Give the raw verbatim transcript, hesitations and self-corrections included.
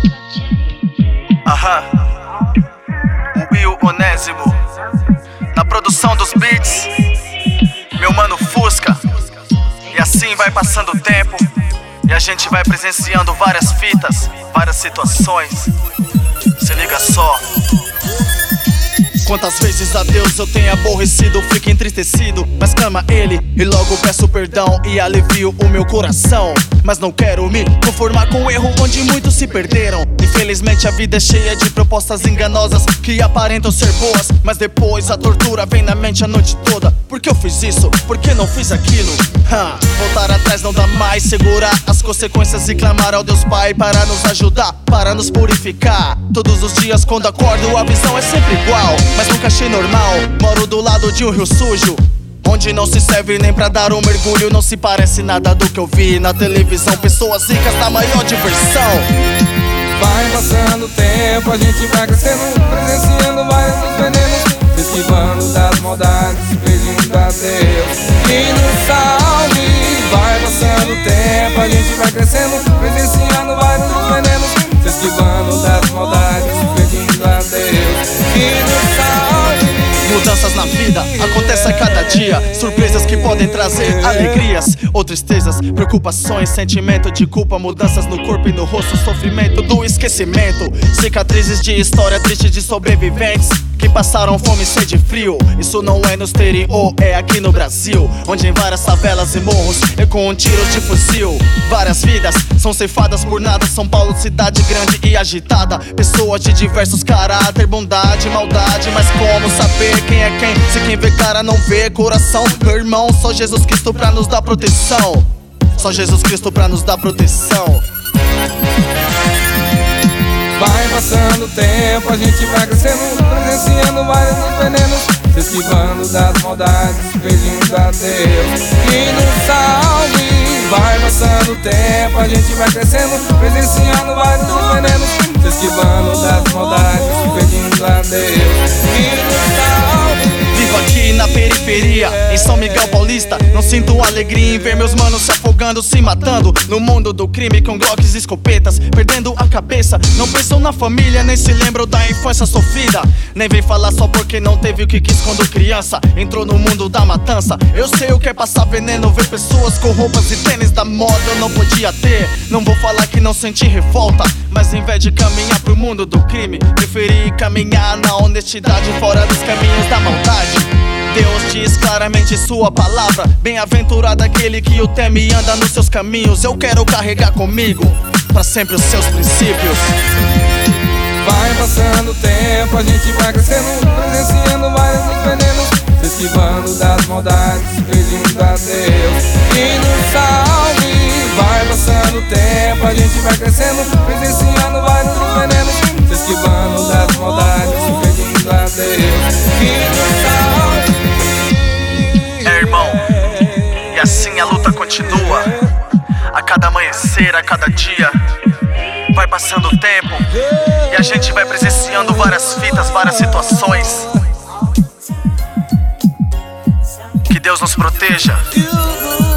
Aham, o Will Onésimo na produção dos beats, meu mano Fusca. E assim vai passando o tempo e a gente vai presenciando várias fitas, várias situações. Se liga só. Quantas vezes a Deus eu tenho aborrecido, fico entristecido, mas clama Ele e logo peço perdão e alivio o meu coração. Mas não quero me conformar com o erro onde muitos se perderam. Infelizmente a vida é cheia de propostas enganosas que aparentam ser boas, mas depois a tortura vem na mente a noite toda. Por que eu fiz isso? Por que não fiz aquilo? Ha, voltar atrás não dá mais, segurar as consequências e clamar ao Deus Pai para nos ajudar, para nos purificar. Todos os dias quando acordo a visão é sempre igual, mas nunca achei normal. Moro do lado de um rio sujo, onde não se serve nem pra dar um mergulho. Não se parece nada do que eu vi na televisão. Pessoas ricas na maior diversão. Vai passando o tempo, a gente vai crescendo, presenciando vários dos venenos, esquivando das maldades, pedindo a Deus que nos salve. Vai passando o tempo, a gente vai crescendo, presenciando vários dos venenos, esquivando das maldades, pedindo a Deus que nos salve. Mudanças na vida acontecem a cada dia, surpresas que podem trazer alegrias ou tristezas, preocupações, sentimento de culpa, mudanças no corpo e no rosto, sofrimento do esquecimento, cicatrizes de história triste de sobreviventes que passaram fome, sede e frio. Isso não é no exterior, é aqui no Brasil, onde em várias favelas e morros ecoam tiros de fuzil. Várias vidas são ceifadas por nada. São Paulo, cidade grande e agitada, pessoas de diversos caráter, bondade, maldade. Mas como saber quem é quem, se quem vê cara não vê coração? Meu irmão, só Jesus Cristo pra nos dar proteção. Só Jesus Cristo pra nos dar proteção. Vai passando o tempo, a gente vai crescendo, presenciando vários dos venenos, esquivando das maldades, pedindo a Deus que nos salve. Vai passando o tempo, a gente vai crescendo, presenciando vários dos venenos, esquivando das maldades, pedindo a Deus que nos salve. Vivo aqui na periferia, em São Miguel Paulista. Não sinto alegria em ver meus manos se afogando, se matando no mundo do crime com glocks e escopetas, perdendo a cabeça. Não pensam na família, nem se lembram da infância sofrida. Nem vem falar só porque não teve o que quis quando criança entrou no mundo da matança. Eu sei o que é passar veneno, ver pessoas com roupas e tênis da moda eu não podia ter. Não vou falar que não senti revolta, mas em vez de caminhar pro mundo do crime, preferi caminhar na honestidade, fora dos caminhos da maldade. Deus diz claramente sua palavra: bem-aventurado aquele que o teme e anda nos seus caminhos. Eu quero carregar comigo pra sempre os seus princípios. Vai passando o tempo, a gente vai crescendo, presenciando vários dos venenos, esquivando das maldades, pedindo a Deus que nos salve. Vai passando o tempo, a gente vai crescendo, presenciando vários dos venenos, esquivando das maldades, pedindo a Deus que nos salve. É, irmão, e assim a luta continua. A cada amanhecer, a cada dia, vai passando o tempo e a gente vai presenciando várias fitas, várias situações. Que Deus nos proteja.